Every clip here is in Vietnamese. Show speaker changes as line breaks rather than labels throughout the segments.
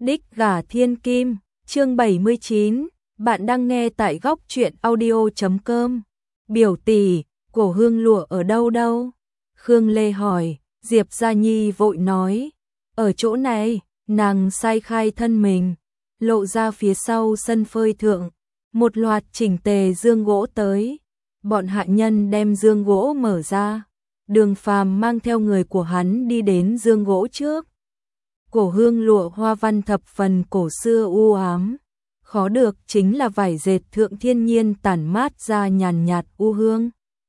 Đích gả thiên kim, chương 79, bạn đang nghe tại góc truyện audio.com. Biểu tỷ, cổ hương lụa ở đâu đâu? Khương Lê hỏi, Diệp Gia Nhi vội nói, ở chỗ này. Nàng sai khai thân mình, lộ ra phía sau sân phơi thượng, một loạt chỉnh tề dương gỗ tới. Bọn hạ nhân đem dương gỗ mở ra, Đường Phàm mang theo người của hắn đi đến dương gỗ trước. Cổ hương lụa hoa văn thập phần cổ xưa u ám, khó được chính là vải dệt thượng thiên nhiên tản mát ra nhàn nhạt u hương.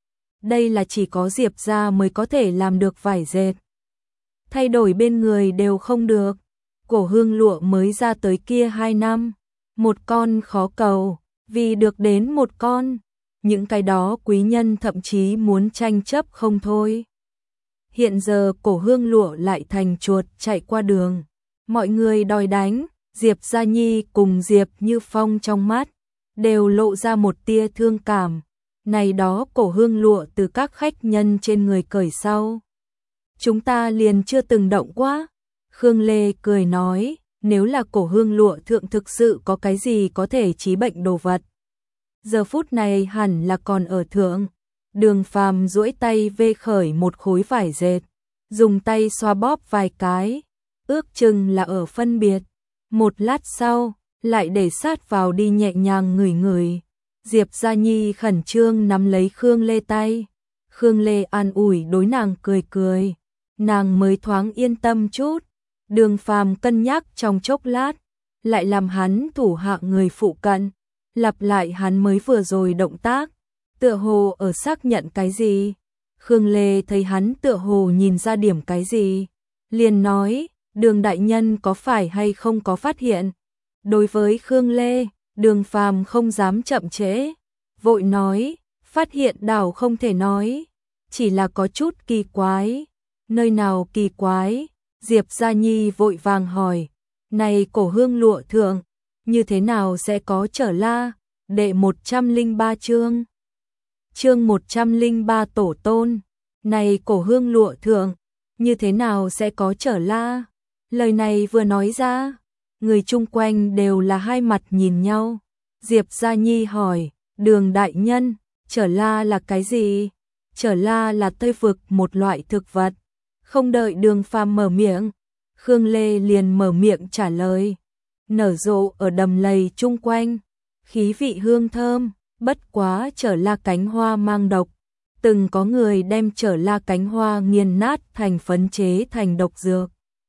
Đây là chỉ có Diệp gia mới có thể làm được vải dệt. Thay đổi bên người đều không được. Cổ hương lụa mới ra tới kia 2 năm, một con khó cầu, vì được đến một con, những cái đó quý nhân thậm chí muốn tranh chấp không thôi. Hiện giờ cổ hương lụa lại thành chuột chạy qua đường, mọi người đòi đánh, Diệp Gia Nhi cùng Diệp Như Phong trong mắt đều lộ ra một tia thương cảm. Này đó cổ hương lụa từ các khách nhân trên người cởi sau, chúng ta liền chưa từng động quá. Khương Lê cười nói, nếu là cổ hương lụa thượng thực sự có cái gì có thể chí bệnh đồ vật, giờ phút này hẳn là còn ở thượng. Đường Phàm duỗi tay vê khởi một khối vải dệt, dùng tay xoa bóp vài cái, ước chừng là ở phân biệt. Một lát sau, lại để sát vào đi nhẹ nhàng ngửi ngửi. Diệp Gia Nhi khẩn trương nắm lấy Khương Lê tay. Khương Lê an ủi đối nàng cười cười, nàng mới thoáng yên tâm chút. Đường Phàm cân nhắc trong chốc lát, lại làm hắn thủ hạ người phụ cận, lặp lại hắn mới vừa rồi động tác, tựa hồ ở xác nhận cái gì. Khương Lê thấy hắn tựa hồ nhìn ra điểm cái gì, liền nói, Đường đại nhân có phải hay không có phát hiện. Đối với Khương Lê, Đường Phàm không dám chậm trễ, vội nói, phát hiện đảo không thể nói, chỉ là có chút kỳ quái. Nơi nào kỳ quái? Diệp Gia Nhi vội vàng hỏi, này cổ hương lụa thượng, như thế nào sẽ có trở la? Đệ 103 chương. Chương 103 tổ tôn, này cổ hương lụa thượng, như thế nào sẽ có trở la? Lời này vừa nói ra, người chung quanh đều là hai mặt nhìn nhau. Diệp Gia Nhi hỏi, Đường đại nhân, trở la là cái gì? Trở la là Tây vực một loại thực vật. Không đợi Đường Phàm mở miệng, Khương Lê liền mở miệng trả lời. Nở rộ ở đầm lầy chung quanh, khí vị hương thơm, bất quá trở la cánh hoa mang độc. Từng có người đem trở la cánh hoa nghiền nát thành phấn chế thành độc dược,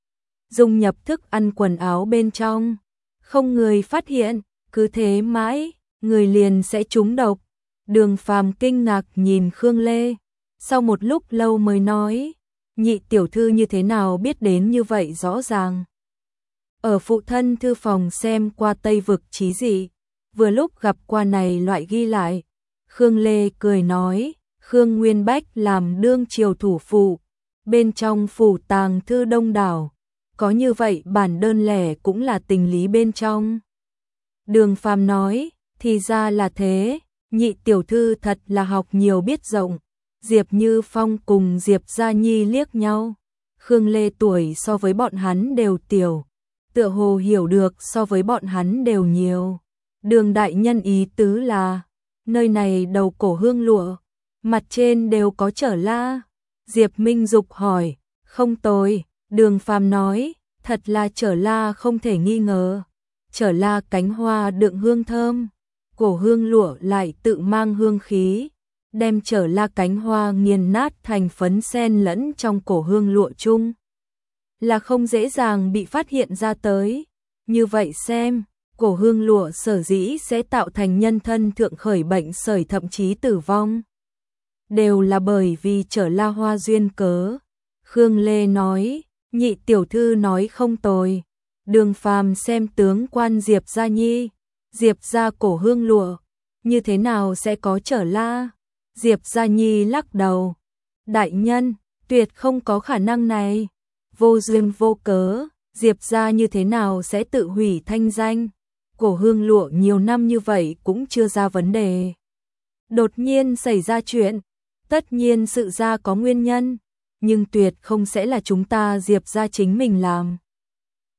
dùng nhập thức ăn quần áo bên trong. Không người phát hiện, cứ thế mãi, người liền sẽ trúng độc. Đường Phàm kinh ngạc nhìn Khương Lê, sau một lúc lâu mới nói, nhị tiểu thư như thế nào biết đến như vậy rõ ràng. Ở phụ thân thư phòng xem qua Tây vực chí dị, vừa lúc gặp qua này loại ghi lại. Khương Lê cười nói, Khương Nguyên Bách làm đương triều thủ phụ, bên trong phủ tàng thư đông đảo, có như vậy bản đơn lẻ cũng là tình lý bên trong. Đường Phàm nói, thì ra là thế, nhị tiểu thư thật là học nhiều biết rộng. Diệp Như Phong cùng Diệp Gia Nhi liếc nhau. Khương Lê tuổi so với bọn hắn đều tiểu, tựa hồ hiểu được so với bọn hắn đều nhiều. Đường đại nhân ý tứ là, nơi này đầu cổ hương lụa, mặt trên đều có trở la. Diệp Minh Dục hỏi, không tồi. Đường Phàm nói, thật là trở la không thể nghi ngờ. Trở la cánh hoa đựng hương thơm, cổ hương lụa lại tự mang hương khí, đem trở la cánh hoa nghiền nát thành phấn sen lẫn trong cổ hương lụa chung, là không dễ dàng bị phát hiện ra tới. Như vậy xem, cổ hương lụa sở dĩ sẽ tạo thành nhân thân thượng khởi bệnh sởi thậm chí tử vong, đều là bởi vì trở la hoa duyên cớ. Khương Lê nói, nhị tiểu thư nói không tồi. Đường Phàm xem tướng quan Diệp Gia Nhi, Diệp gia cổ hương lụa, như thế nào sẽ có trở la? Diệp Gia Nhi lắc đầu, đại nhân, tuyệt không có khả năng này. Vô duyên vô cớ, Diệp gia như thế nào sẽ tự hủy thanh danh? Cổ hương lụa nhiều năm như vậy cũng chưa ra vấn đề, đột nhiên xảy ra chuyện, tất nhiên sự ra có nguyên nhân, nhưng tuyệt không sẽ là chúng ta Diệp gia chính mình làm.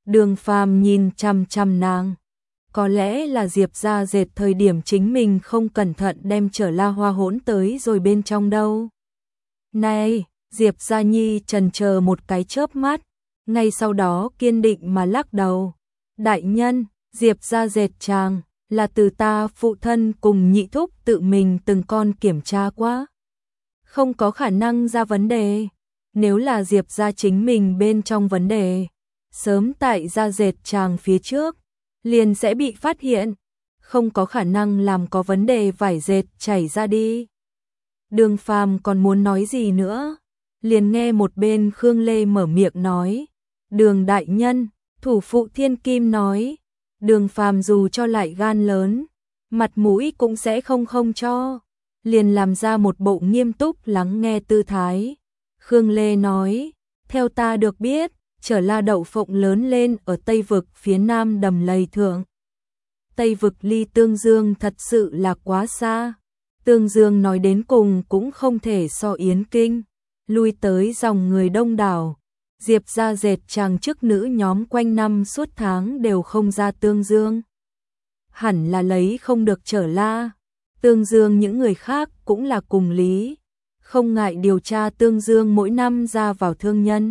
Đường Phàm nhìn chằm chằm nàng. Có lẽ là Diệp gia dệt thời điểm chính mình không cẩn thận đem Trở La Hoa hỗn tới rồi bên trong đâu. Này, Diệp Gia Nhi chần chờ một cái chớp mắt, ngay sau đó kiên định mà lắc đầu. Đại nhân, Diệp gia dệt chàng, là từ ta phụ thân cùng nhị thúc tự mình từng con kiểm tra quá. Không có khả năng ra vấn đề. Nếu là Diệp gia chính mình bên trong vấn đề, sớm tại gia dệt chàng phía trước, liền sẽ bị phát hiện. Không có khả năng làm có vấn đề vải dệt chảy ra đi. Đường Phàm còn muốn nói gì nữa, liền nghe một bên Khương Lê mở miệng nói. Đường đại nhân, thủ phụ Thiên Kim nói. Đường Phàm dù cho lại gan lớn, mặt mũi cũng sẽ không cho. Liền làm ra một bộ nghiêm túc lắng nghe tư thái. Khương Lê nói, theo ta được biết, Trở La đậu phộng lớn lên ở Tây Vực phía nam đầm lầy thượng. Tây Vực ly Tương Dương thật sự là quá xa. Tương Dương nói đến cùng cũng không thể so Yến Kinh. Lui tới dòng người đông đảo. Diệp gia dệt chàng chức nữ nhóm quanh năm suốt tháng đều không ra Tương Dương. Hẳn là lấy không được Trở La. Tương Dương những người khác cũng là cùng lý. Không ngại điều tra Tương Dương mỗi năm ra vào thương nhân.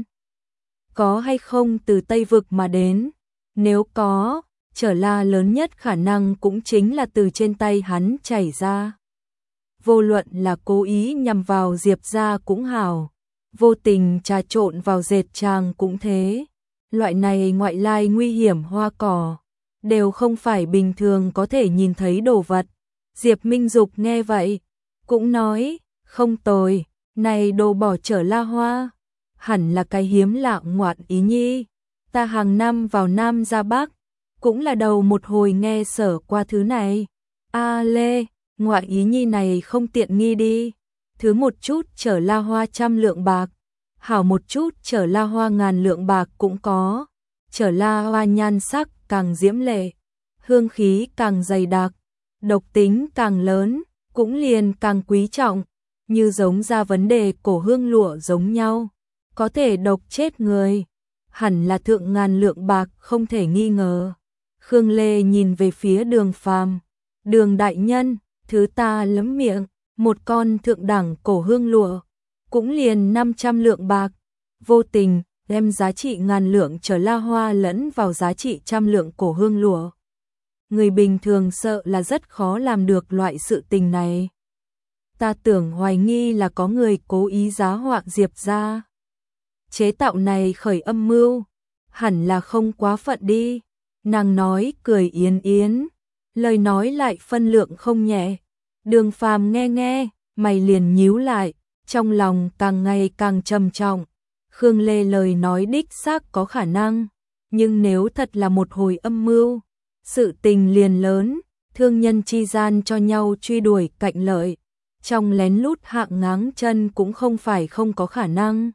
Có hay không từ Tây Vực mà đến. Nếu có, Trở La lớn nhất khả năng cũng chính là từ trên tay hắn chảy ra. Vô luận là cố ý nhằm vào Diệp gia cũng hảo, vô tình trà trộn vào dệt chàng cũng thế. Loại này ngoại lai nguy hiểm hoa cỏ, đều không phải bình thường có thể nhìn thấy đồ vật. Diệp Minh Dục nghe vậy, cũng nói, không tồi, này đồ bỏ Trở La hoa, hẳn là cái hiếm lạ ngoạn ý nhi. Ta hàng năm vào Nam ra Bắc, cũng là đầu một hồi nghe sở qua thứ này. A Lê, ngoại ý nhi này không tiện nghi đi. Thứ một chút Trở La hoa 100 lượng bạc, hảo một chút Trở La hoa 1000 lượng bạc cũng có. Trở La hoa nhan sắc càng diễm lệ, hương khí càng dày đặc, độc tính càng lớn, cũng liền càng quý trọng, như giống ra vấn đề cổ hương lụa giống nhau, có thể độc chết người. Hẳn là thượng 1000 lượng bạc không thể nghi ngờ. Khương Lê nhìn về phía Đường Phàm. Đường đại nhân, thứ ta lấm miệng, một con thượng đẳng cổ hương lụa, cũng liền 500 lượng bạc. Vô tình, đem giá trị 1000 lượng Trở La hoa lẫn vào giá trị 100 lượng cổ hương lụa. Người bình thường sợ là rất khó làm được loại sự tình này. Ta tưởng hoài nghi là có người cố ý giá họa Diệp gia. Chế tạo này khởi âm mưu, hẳn là không quá phận đi. Nàng nói cười yến yến, lời nói lại phân lượng không nhẹ. Đường Phàm nghe, mày liền nhíu lại, trong lòng càng ngày càng trầm trọng. Khương Lê lời nói đích xác có khả năng, nhưng nếu thật là một hồi âm mưu, sự tình liền lớn, thương nhân chi gian cho nhau truy đuổi cạnh lợi, trong lén lút hạng ngáng chân cũng không phải không có khả năng.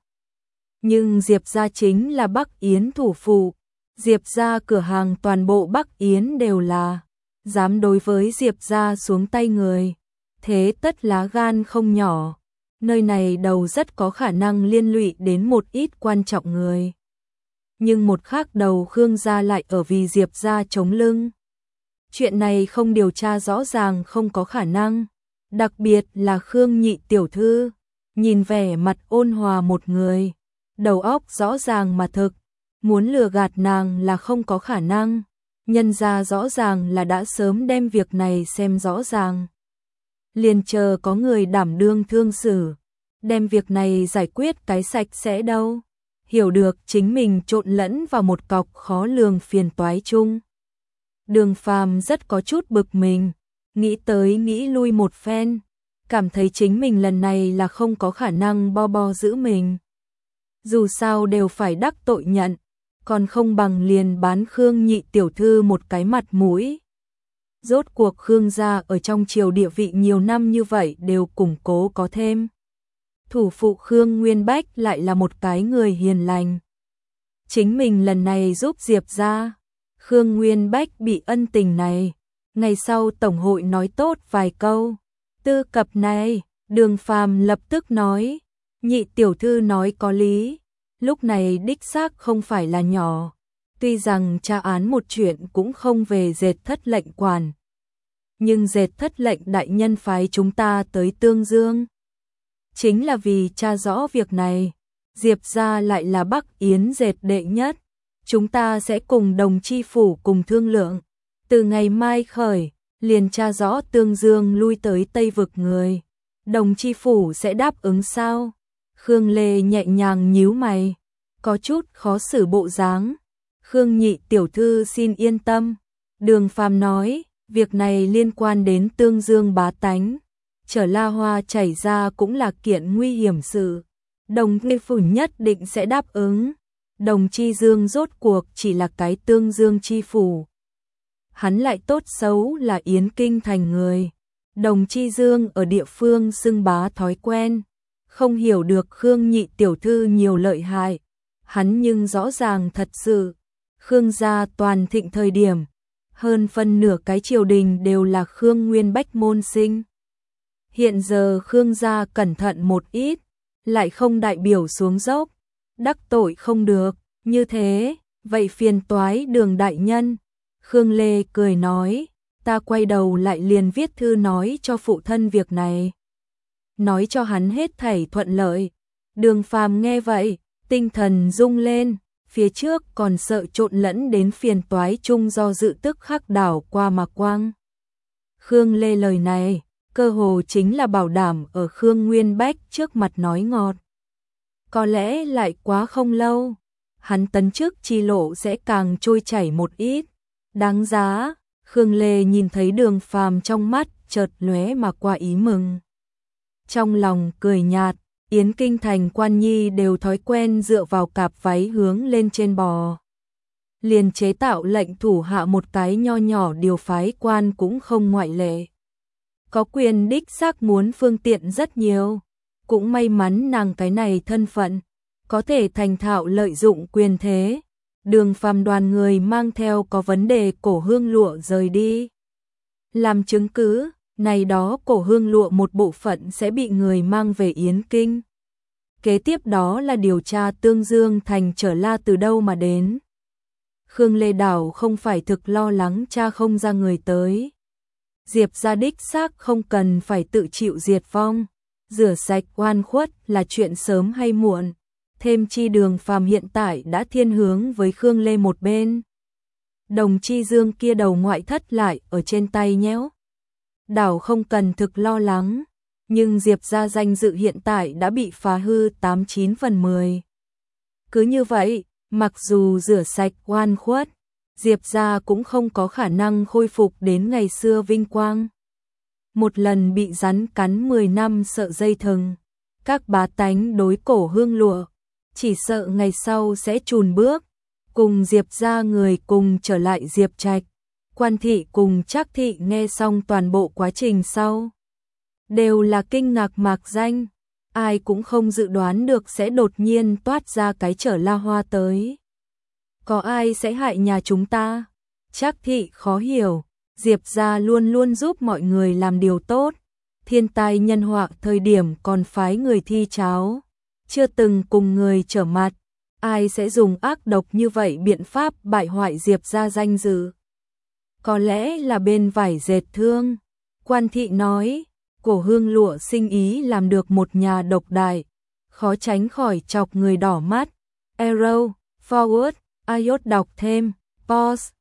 Nhưng Diệp gia chính là Bắc Yến thủ phụ, Diệp gia cửa hàng toàn bộ Bắc Yến đều là, dám đối với Diệp gia xuống tay người, thế tất lá gan không nhỏ. Nơi này đầu rất có khả năng liên lụy đến một ít quan trọng người. Nhưng một khác đầu Khương gia lại ở vì Diệp gia chống lưng. Chuyện này không điều tra rõ ràng không có khả năng. Đặc biệt là Khương nhị tiểu thư, nhìn vẻ mặt ôn hòa một người, đầu óc rõ ràng mà thực, muốn lừa gạt nàng là không có khả năng. Nhân ra rõ ràng là đã sớm đem việc này xem rõ ràng. Liền chờ có người đảm đương thương xử, đem việc này giải quyết cái sạch sẽ đâu. Hiểu được chính mình trộn lẫn vào một cọc khó lường phiền toái chung. Đường Phàm rất có chút bực mình, nghĩ tới nghĩ lui một phen, cảm thấy chính mình lần này là không có khả năng bo giữ mình. Dù sao đều phải đắc tội nhận, còn không bằng liền bán Khương nhị tiểu thư một cái mặt mũi. Rốt cuộc Khương gia ở trong triều địa vị nhiều năm như vậy đều củng cố có thêm. Thủ phụ Khương Nguyên Bách lại là một cái người hiền lành. Chính mình lần này giúp Diệp gia, Khương Nguyên Bách bị ân tình này, ngày sau tổng hội nói tốt vài câu. Tư cập này, Đường Phàm lập tức nói, nhị tiểu thư nói có lý, lúc này đích xác không phải là nhỏ, Tuy rằng tra án một chuyện cũng không về Dệt Thất lệnh quản, nhưng Dệt Thất lệnh đại nhân phái chúng ta tới Tương Dương chính là vì tra rõ việc này. Diệp gia lại là Bắc Yến dệt đệ nhất, chúng ta sẽ cùng Đồng chi phủ cùng thương lượng, từ ngày mai khởi, liền tra rõ Tương Dương lui tới Tây vực người. Đồng chi phủ sẽ đáp ứng sao? Khương Lê nhẹ nhàng nhíu mày, có chút khó xử bộ dáng. Khương nhị tiểu thư xin yên tâm. Đường Phàm nói, việc này liên quan đến Tương Dương bá tánh. Chở La Hoa chảy ra cũng là kiện nguy hiểm sự. Đồng chi phủ nhất định sẽ đáp ứng. Đồng Chi Dương rốt cuộc chỉ là cái Tương Dương chi phủ. Hắn lại tốt xấu là Yến Kinh thành người. Đồng Chi Dương ở địa phương xưng bá thói quen, không hiểu được Khương nhị tiểu thư nhiều lợi hại. Hắn nhưng rõ ràng thật sự, Khương gia toàn thịnh thời điểm, hơn phân nửa cái triều đình đều là Khương Nguyên Bách môn sinh. Hiện giờ Khương gia cẩn thận một ít, lại không đại biểu xuống dốc, đắc tội không được, như thế, vậy phiền toái Đường đại nhân. Khương Lê cười nói, ta quay đầu lại liền viết thư nói cho phụ thân việc này, nói cho hắn hết thảy thuận lợi. Đường Phàm nghe vậy, tinh thần rung lên, phía trước còn sợ trộn lẫn đến phiền toái chung do dự tức khắc đảo qua mà quang. Khương Lê lời này, cơ hồ chính là bảo đảm ở Khương Nguyên Bách trước mặt nói ngọt. Có lẽ lại quá không lâu, hắn tấn chức chi lộ sẽ càng trôi chảy một ít. Đáng giá, Khương Lê nhìn thấy Đường Phàm trong mắt chợt lóe mà qua ý mừng. Trong lòng cười nhạt, Yến Kinh thành quan nhi đều thói quen dựa vào cạp váy hướng lên trên bò. Liền chế tạo lệnh thủ hạ một cái nho nhỏ điều phái quan cũng không ngoại lệ. Có quyền đích xác muốn phương tiện rất nhiều, cũng may mắn nàng cái này thân phận, có thể thành thạo lợi dụng quyền thế. Đường Phàm đoàn người mang theo có vấn đề cổ hương lụa rời đi. Làm chứng cứ, này đó cổ hương lụa một bộ phận sẽ bị người mang về Yến Kinh. Kế tiếp đó là điều tra Tương Dương thành trở La từ đâu mà đến. Khương Lê Đảo không phải thực lo lắng cha không ra người tới. Diệp gia đích xác không cần phải tự chịu diệt vong, rửa sạch oan khuất là chuyện sớm hay muộn. Thêm chi Đường Phàm hiện tại đã thiên hướng với Khương Lê một bên. Đồng Chi Dương kia đầu ngoại thất lại ở trên tay nhéo. Đảo không cần thực lo lắng, nhưng Diệp gia danh dự hiện tại đã bị phá hư 89 phần 10. Cứ như vậy, mặc dù rửa sạch oan khuất, Diệp gia cũng không có khả năng khôi phục đến ngày xưa vinh quang. Một lần bị rắn cắn 10 năm sợ dây thừng, các bá tánh đối cổ hương lụa, chỉ sợ ngày sau sẽ chùn bước, cùng Diệp gia người cùng trở lại Diệp Trạch. Quan thị cùng Trác thị nghe xong toàn bộ quá trình sau, đều là kinh ngạc mạc danh, ai cũng không dự đoán được sẽ đột nhiên toát ra cái Trở La Hoa tới. Có ai sẽ hại nhà chúng ta? Trác thị khó hiểu, Diệp gia luôn luôn giúp mọi người làm điều tốt, thiên tai nhân họa thời điểm còn phái người thi cháo, chưa từng cùng người trở mặt, ai sẽ dùng ác độc như vậy biện pháp bại hoại Diệp gia danh dự? Có lẽ là bên vải dệt thương. Quan thị nói, cổ hương lụa sinh ý làm được một nhà độc đại, khó tránh khỏi chọc người đỏ mắt. Arrow, forward, iốt đọc thêm, pause,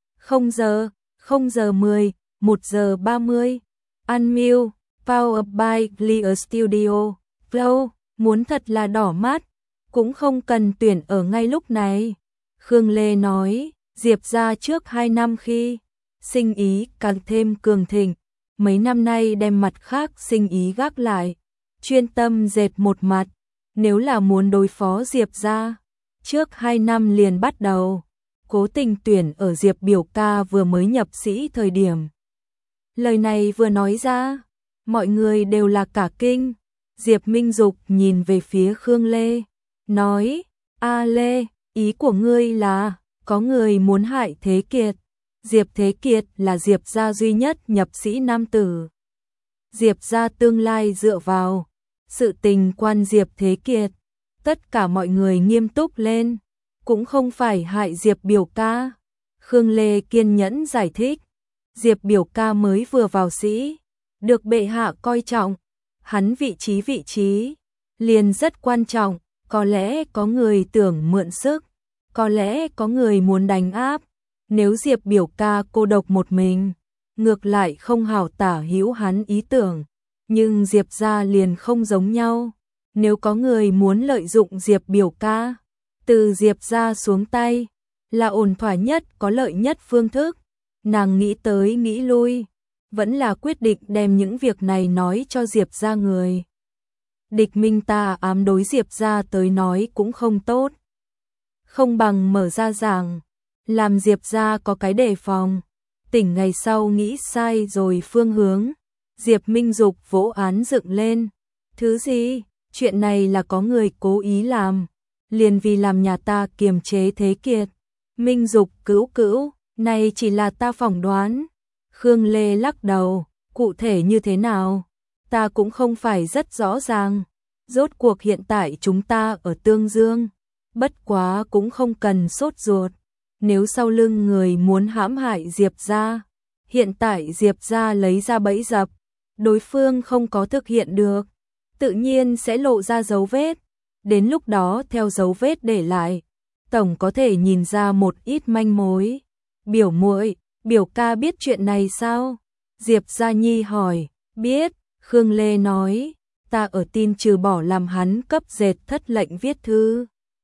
0 giờ 10, 1 giờ 30, unmute, powered by Clear Studio, flow, muốn thật là đỏ mắt, cũng không cần tuyển ở ngay lúc này. Khương Lê nói, Diệp gia trước 2 năm khi sinh ý càng thêm cường thịnh, mấy năm nay đem mặt khác sinh ý gác lại, chuyên tâm dệt một mặt. Nếu là muốn đối phó Diệp gia, trước 2 năm liền bắt đầu cố tình tuyển ở Diệp biểu ca vừa mới nhập sĩ thời điểm. Lời này vừa nói ra, mọi người đều là cả kinh. Diệp Minh Dục nhìn về phía Khương Lê, nói, A Lê, ý của ngươi là, có người muốn hại Thế Kiệt. Diệp Thế Kiệt là Diệp gia duy nhất nhập sĩ nam tử. Diệp gia tương lai dựa vào sự tình quan Diệp Thế Kiệt. Tất cả mọi người nghiêm túc lên. cũng không phải hại Diệp biểu ca. Khương Lê kiên nhẫn giải thích, Diệp biểu ca mới vừa vào sĩ, được bệ hạ coi trọng, hắn vị trí liền rất quan trọng, có lẽ có người tưởng mượn sức, có lẽ có người muốn đánh áp, nếu Diệp biểu ca cô độc một mình, ngược lại không hảo tả hữu hắn ý tưởng, nhưng Diệp gia liền không giống nhau, nếu có người muốn lợi dụng Diệp biểu ca, từ Diệp gia xuống tay, là ổn thỏa nhất có lợi nhất phương thức. Nàng nghĩ tới nghĩ lui, vẫn là quyết định đem những việc này nói cho Diệp gia người. Địch minh ta ám đối Diệp gia tới nói cũng không tốt. Không bằng mở ra giảng, làm Diệp gia có cái đề phòng, tỉnh ngày sau nghĩ sai rồi phương hướng. Diệp Minh Dục vỗ án dựng lên. Thứ gì? Chuyện này là có người cố ý làm, liền vì làm nhà ta kiềm chế Thế Kiệt. Minh Dục cữu, này chỉ là ta phỏng đoán. Khương Lê lắc đầu, cụ thể như thế nào? Ta cũng không phải rất rõ ràng. Rốt cuộc hiện tại chúng ta ở Tương Dương, bất quá cũng không cần sốt ruột. Nếu sau lưng người muốn hãm hại Diệp gia, hiện tại Diệp gia lấy ra bẫy dập, đối phương không có thực hiện được, tự nhiên sẽ lộ ra dấu vết. Đến lúc đó theo dấu vết để lại, tổng có thể nhìn ra một ít manh mối. Biểu muội, biểu ca biết chuyện này sao? Diệp Gia Nhi hỏi. Biết, Khương Lê nói, ta ở tin trừ bỏ làm hắn cấp dệt thất lệnh viết thư.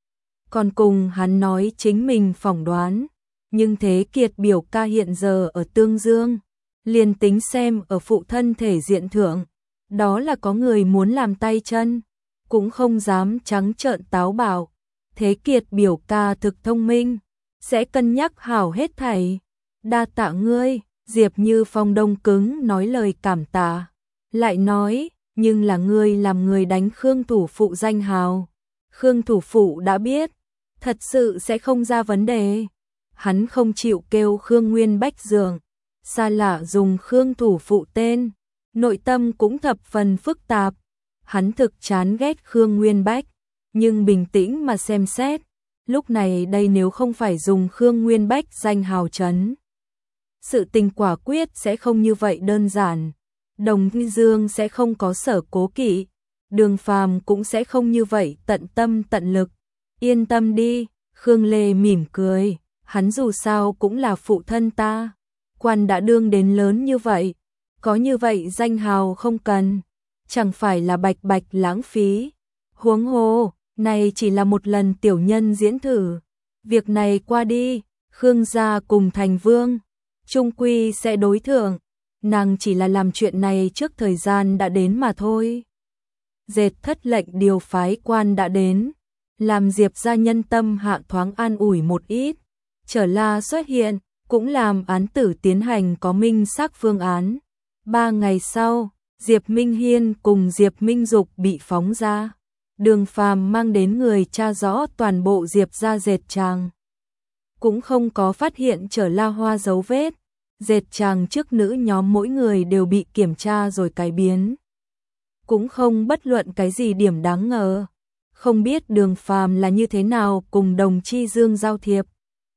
Còn cùng hắn nói chính mình phỏng đoán, nhưng Thế Kiệt biểu ca hiện giờ ở Tương Dương, liền tính xem ở phụ thân thể diện thượng, đó là có người muốn làm tay chân, cũng không dám trắng trợn táo bạo. Thế Kiệt biểu ca thực thông minh, sẽ cân nhắc hảo hết thảy. Đa tạ ngươi, Diệp Như Phong đông cứng nói lời cảm tạ, lại nói, nhưng là ngươi làm người đánh Khương thủ phụ danh hào. Khương thủ phụ đã biết, thật sự sẽ không ra vấn đề. Hắn không chịu kêu Khương Nguyên Bách dường, xa lạ dùng Khương thủ phụ tên, nội tâm cũng thập phần phức tạp. Hắn thực chán ghét Khương Nguyên Bách, nhưng bình tĩnh mà xem xét, lúc này đây nếu không phải dùng Khương Nguyên Bách danh hào chấn, sự tình quả quyết sẽ không như vậy đơn giản. Đồng Dương sẽ không có sở cố kỵ, Đường Phàm cũng sẽ không như vậy tận tâm tận lực. Yên tâm đi, Khương Lê mỉm cười, hắn dù sao cũng là phụ thân ta, quan đã đương đến lớn như vậy, có như vậy danh hào không cần, chẳng phải là bạch bạch lãng phí. Huống hồ, này chỉ là một lần tiểu nhân diễn thử, việc này qua đi, Khương gia cùng thành vương, trung quy sẽ đối thượng, nàng chỉ là làm chuyện này trước thời gian đã đến mà thôi. Dệt thất lệnh điều phái quan đã đến, làm Diệp gia nhân tâm hạ thoáng an ủi một ít, Trở La xuất hiện, cũng làm án tử tiến hành có minh xác phương án. 3 ngày sau, Diệp Minh Hiên cùng Diệp Minh Dục bị phóng ra. Đường Phàm mang đến người tra rõ toàn bộ Diệp gia dệt tràng, cũng không có phát hiện Trở La Hoa dấu vết. Dệt tràng trước nữ nhóm mỗi người đều bị kiểm tra rồi cải biến, cũng không bất luận cái gì điểm đáng ngờ. Không biết Đường Phàm là như thế nào cùng Đồng Chi Dương giao thiệp.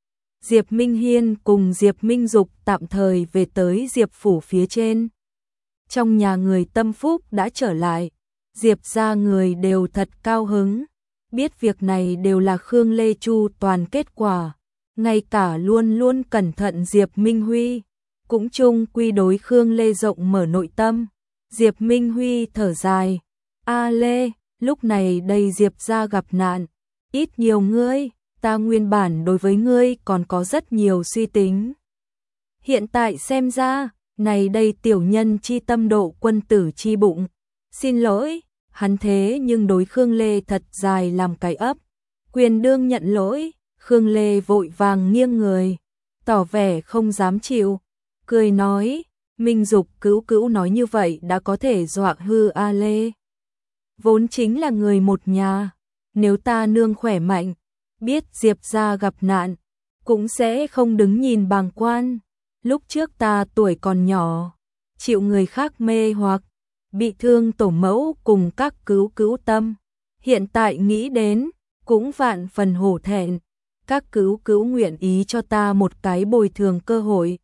Diệp Minh Hiên cùng Diệp Minh Dục tạm thời về tới Diệp phủ phía trên. Trong nhà người tâm phúc đã trở lại, Diệp gia người đều thật cao hứng, biết việc này đều là Khương Lê Chu toàn kết quả, ngay cả luôn luôn cẩn thận Diệp Minh Huy, cũng chung quy đối Khương Lê rộng mở nội tâm. Diệp Minh Huy thở dài, A Lê, lúc này đây Diệp gia gặp nạn, ít nhiều ngươi, ta nguyên bản đối với ngươi còn có rất nhiều suy tính. Hiện tại xem ra, này đây tiểu nhân chi tâm độ quân tử chi bụng. Xin lỗi, hắn thế nhưng đối Khương Lê thật dài làm cái ấp. Quyền đương nhận lỗi, Khương Lê vội vàng nghiêng người, tỏ vẻ không dám chịu, cười nói, Minh Dục cữu nói như vậy đã có thể dọa hư A Lê. Vốn chính là người một nhà, nếu ta nương khỏe mạnh, biết Diệp gia gặp nạn, cũng sẽ không đứng nhìn bàng quan. Lúc trước ta tuổi còn nhỏ, chịu người khác mê hoặc, bị thương tổ mẫu cùng các cứu tâm. Hiện tại nghĩ đến, cũng vạn phần hổ thẹn. các cứu cứu nguyện ý cho ta một cái bồi thường cơ hội.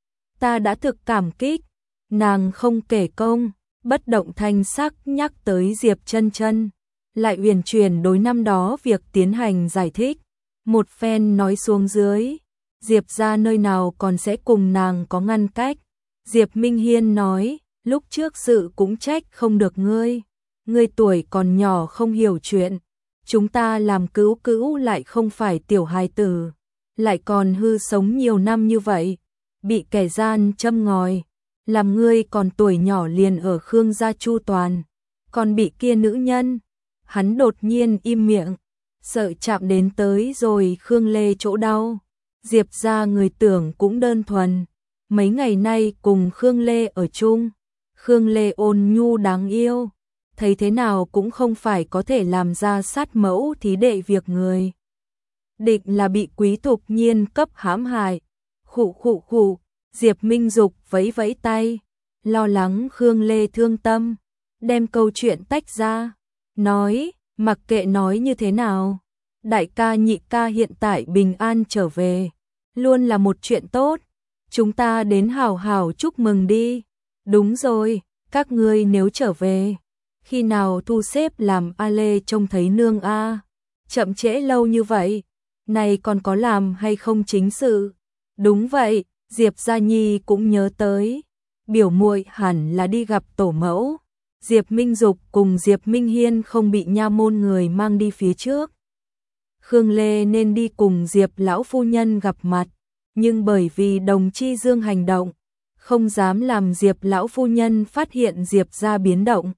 Ta đã thực cảm kích. Nàng không kể công, bất động thanh sắc nhắc tới Diệp Chân Chân, lại uyển chuyển đối năm đó việc tiến hành giải thích. Một phen nói xuống dưới, Diệp gia nơi nào còn sẽ cùng nàng có ngăn cách. Diệp Minh Hiên nói, lúc trước sự cũng trách không được ngươi. Ngươi tuổi còn nhỏ không hiểu chuyện. Chúng ta làm cứu cứu lại không phải tiểu hài tử, lại còn hư sống nhiều năm như vậy, bị kẻ gian châm ngòi, làm ngươi còn tuổi nhỏ liền ở Khương gia chu toàn, còn bị kia nữ nhân. Hắn đột nhiên im miệng, sợ chạm đến tới rồi Khương Lê chỗ đau. Diệp gia người tưởng cũng đơn thuần, mấy ngày nay cùng Khương Lê ở chung, Khương Lê ôn nhu đáng yêu, thấy thế nào cũng không phải có thể làm ra sát mẫu thí đệ việc người. Định là bị Quý Thục Nhiên cấp hãm hại. Khụ khụ khụ, Diệp Minh Dục vẫy vẫy tay, lo lắng Khương Lê thương tâm, đem câu chuyện tách ra, nói, mặc kệ nói như thế nào, đại ca nhị ca hiện tại bình an trở về, luôn là một chuyện tốt, chúng ta đến hào hào chúc mừng đi. Đúng rồi, các ngươi nếu trở về, khi nào thu xếp làm A Lê trông thấy nương a? Chậm trễ lâu như vậy, này còn có làm hay không chính sự? Đúng vậy, Diệp Gia Nhi cũng nhớ tới, biểu muội hẳn là đi gặp tổ mẫu. Diệp Minh Dục cùng Diệp Minh Hiên không bị nha môn người mang đi phía trước. Khương Lê nên đi cùng Diệp lão phu nhân gặp mặt, nhưng bởi vì Đồng Chi Dương hành động, không dám làm Diệp lão phu nhân phát hiện Diệp gia biến động,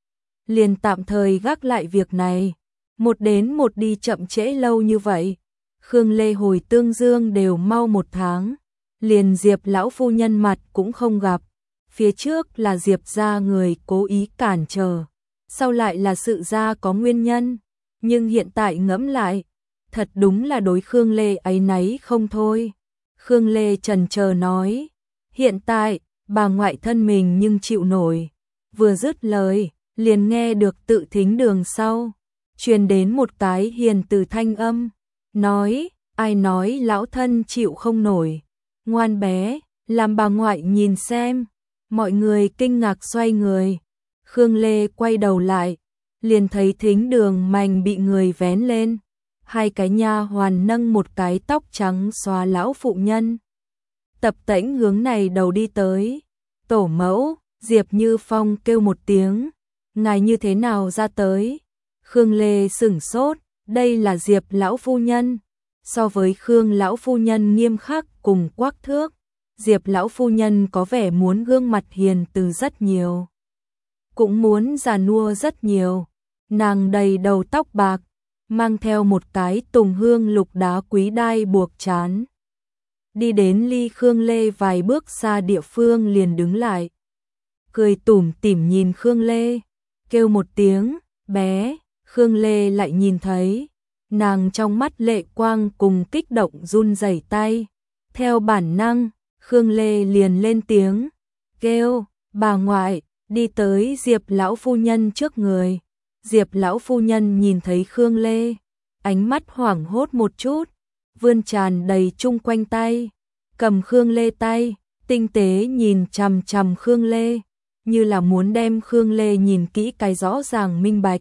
liền tạm thời gác lại việc này. Một đến một đi chậm trễ lâu như vậy, Khương Lê hồi Tương Dương đều mau 1 tháng, liền Diệp lão phu nhân mặt cũng không gặp. Phía trước là Diệp gia người cố ý cản trở, sau lại là sự ra có nguyên nhân, nhưng hiện tại ngẫm lại, thật đúng là đối Khương Lê áy náy không thôi. Khương Lê chần chờ nói, hiện tại, bà ngoại thân mình nhưng chịu nổi. Vừa dứt lời, liền nghe được Tự Thính đường sau truyền đến một cái hiền từ thanh âm, nói, ai nói lão thân chịu không nổi, ngoan bé, làm bà ngoại nhìn xem. Mọi người kinh ngạc xoay người, Khương Lê quay đầu lại, liền thấy Thính đường mảnh bị người vén lên, hai cái nha hoàn nâng một cái tóc trắng xóa lão phụ nhân. Tập tễnh hướng này đầu đi tới, tổ mẫu, Diệp Như Phong kêu một tiếng, ngài như thế nào ra tới? Khương Lê sửng sốt, đây là Diệp lão phu nhân. So với Khương lão phu nhân nghiêm khắc cùng quắc thước, Diệp lão phu nhân có vẻ muốn gương mặt hiền từ rất nhiều, cũng muốn già nua rất nhiều. Nàng đầy đầu tóc bạc, mang theo một cái tùng hương lục đá quý đai buộc trán. Đi đến ly Khương Lê vài bước xa địa phương liền đứng lại, cười tủm tỉm nhìn Khương Lê, kêu một tiếng, bé. Khương Lê lại nhìn thấy, nàng trong mắt lệ quang cùng kích động run rẩy tay. Theo bản năng, Khương Lê liền lên tiếng, kêu, bà ngoại, đi tới Diệp lão phu nhân trước người. Diệp lão phu nhân nhìn thấy Khương Lê, ánh mắt hoảng hốt một chút, vươn tràn đầy chung quanh tay, cầm Khương Lê tay, tinh tế nhìn chằm chằm Khương Lê, như là muốn đem Khương Lê nhìn kỹ cái rõ ràng minh bạch.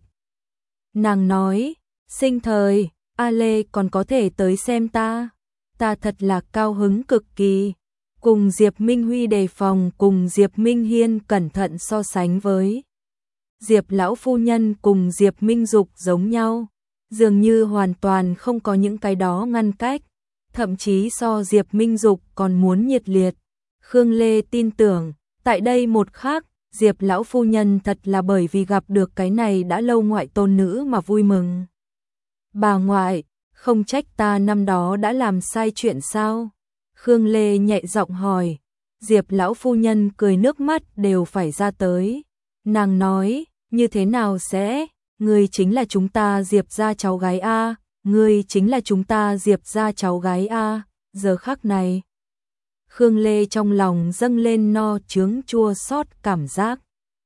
Nàng nói, sinh thời, A Lê còn có thể tới xem ta thật là cao hứng cực kỳ. Cùng Diệp Minh Huy đề phòng cùng Diệp Minh Hiên cẩn thận so sánh với Diệp lão phu nhân cùng Diệp Minh Dục giống nhau, dường như hoàn toàn không có những cái đó ngăn cách, thậm chí so Diệp Minh Dục còn muốn nhiệt liệt. Khương Lê tin tưởng, tại đây một khắc, Diệp lão phu nhân thật là bởi vì gặp được cái này đã lâu ngoại tôn nữ mà vui mừng. Bà ngoại, không trách ta năm đó đã làm sai chuyện sao? Khương Lê nhẹ giọng hỏi. Diệp lão phu nhân cười nước mắt đều phải ra tới. Nàng nói, như thế nào sẽ? Ngươi chính là chúng ta Diệp gia cháu gái a, ngươi chính là chúng ta Diệp gia cháu gái a. Giờ khắc này, Khương Lê trong lòng dâng lên no chướng chua xót cảm giác,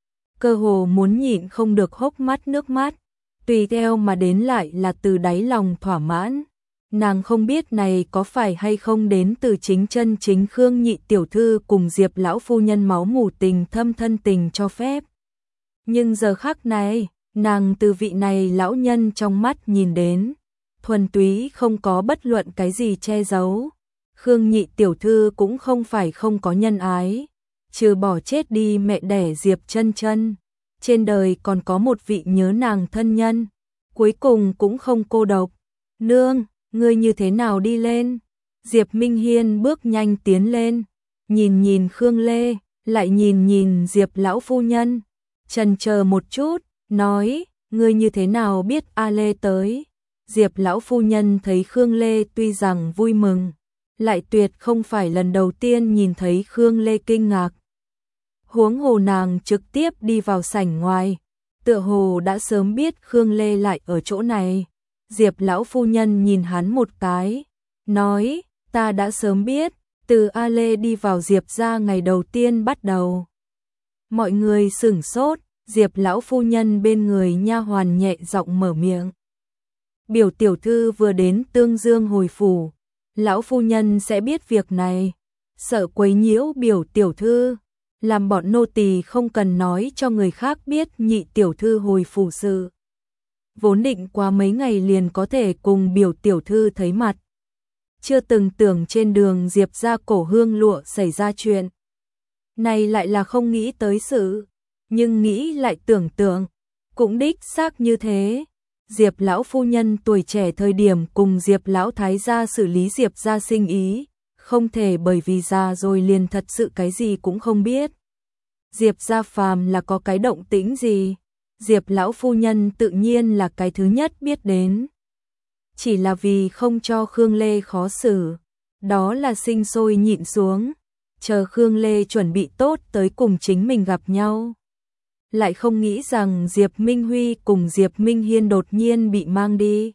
cơ hồ muốn nhịn không được hốc mắt nước mắt, tùy theo mà đến lại là từ đáy lòng thỏa mãn. Nàng không biết này có phải hay không đến từ chính chân chính Khương nhị tiểu thư cùng Diệp lão phu nhân máu mủ tình thâm thân tình cho phép. Nhưng giờ khắc này, nàng từ vị này lão nhân trong mắt nhìn đến, thuần túy không có bất luận cái gì che giấu. Khương nhị tiểu thư cũng không phải không có nhân ái, trừ bỏ chết đi mẹ đẻ Diệp Chân Chân, trên đời còn có một vị nhớ nàng thân nhân, cuối cùng cũng không cô độc. Nương, ngươi như thế nào đi lên? Diệp Minh Hiên bước nhanh tiến lên, nhìn nhìn Khương Lê, lại nhìn nhìn Diệp lão phu nhân, chần chờ một chút, nói, ngươi như thế nào biết A Lê tới? Diệp lão phu nhân thấy Khương Lê tuy rằng vui mừng, lại tuyệt không phải lần đầu tiên nhìn thấy Khương Lê kinh ngạc. Huống hồ nàng trực tiếp đi vào sảnh ngoài, tựa hồ đã sớm biết Khương Lê lại ở chỗ này. Diệp lão phu nhân nhìn hắn một cái, nói, ta đã sớm biết, từ A Lê đi vào Diệp gia ngày đầu tiên bắt đầu. Mọi người sửng sốt, Diệp lão phu nhân bên người nha hoàn nhẹ giọng mở miệng. Biểu tiểu thư vừa đến Tương Dương hồi phủ, lão phu nhân sẽ biết việc này, sợ quấy nhiễu biểu tiểu thư, làm bọn nô tỳ không cần nói cho người khác biết nhị tiểu thư hồi phủ sự. Vốn định qua mấy ngày liền có thể cùng biểu tiểu thư thấy mặt. Chưa từng tưởng trên đường Diệp ra cổ hương lụa xảy ra chuyện. Này lại là không nghĩ tới sự, nhưng nghĩ lại tưởng tượng, cũng đích xác như thế. Diệp lão phu nhân tuổi trẻ thời điểm cùng Diệp lão thái gia xử lý Diệp gia sinh ý, không thể bởi vì già rồi liền thật sự cái gì cũng không biết. Diệp gia phàm là có cái động tĩnh gì, Diệp lão phu nhân tự nhiên là cái thứ nhất biết đến. Chỉ là vì không cho Khương Lê khó xử, đó là sinh sôi nhịn xuống, chờ Khương Lê chuẩn bị tốt tới cùng chính mình gặp nhau. Lại không nghĩ rằng Diệp Minh Huy cùng Diệp Minh Hiên đột nhiên bị mang đi.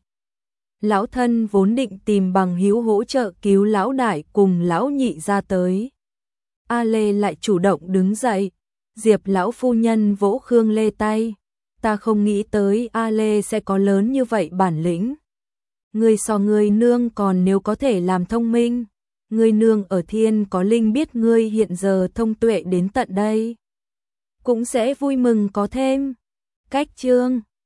Lão thân vốn định tìm bằng hữu hỗ trợ cứu lão đại cùng lão nhị ra tới. A Lê lại chủ động đứng dậy, Diệp lão phu nhân vỗ Khương Lê tay, ta không nghĩ tới A Lê sẽ có lớn như vậy bản lĩnh. Ngươi so ngươi nương còn nếu có thể làm thông minh, ngươi nương ở thiên có linh biết ngươi hiện giờ thông tuệ đến tận đây, cũng sẽ vui mừng có thêm. Cách chương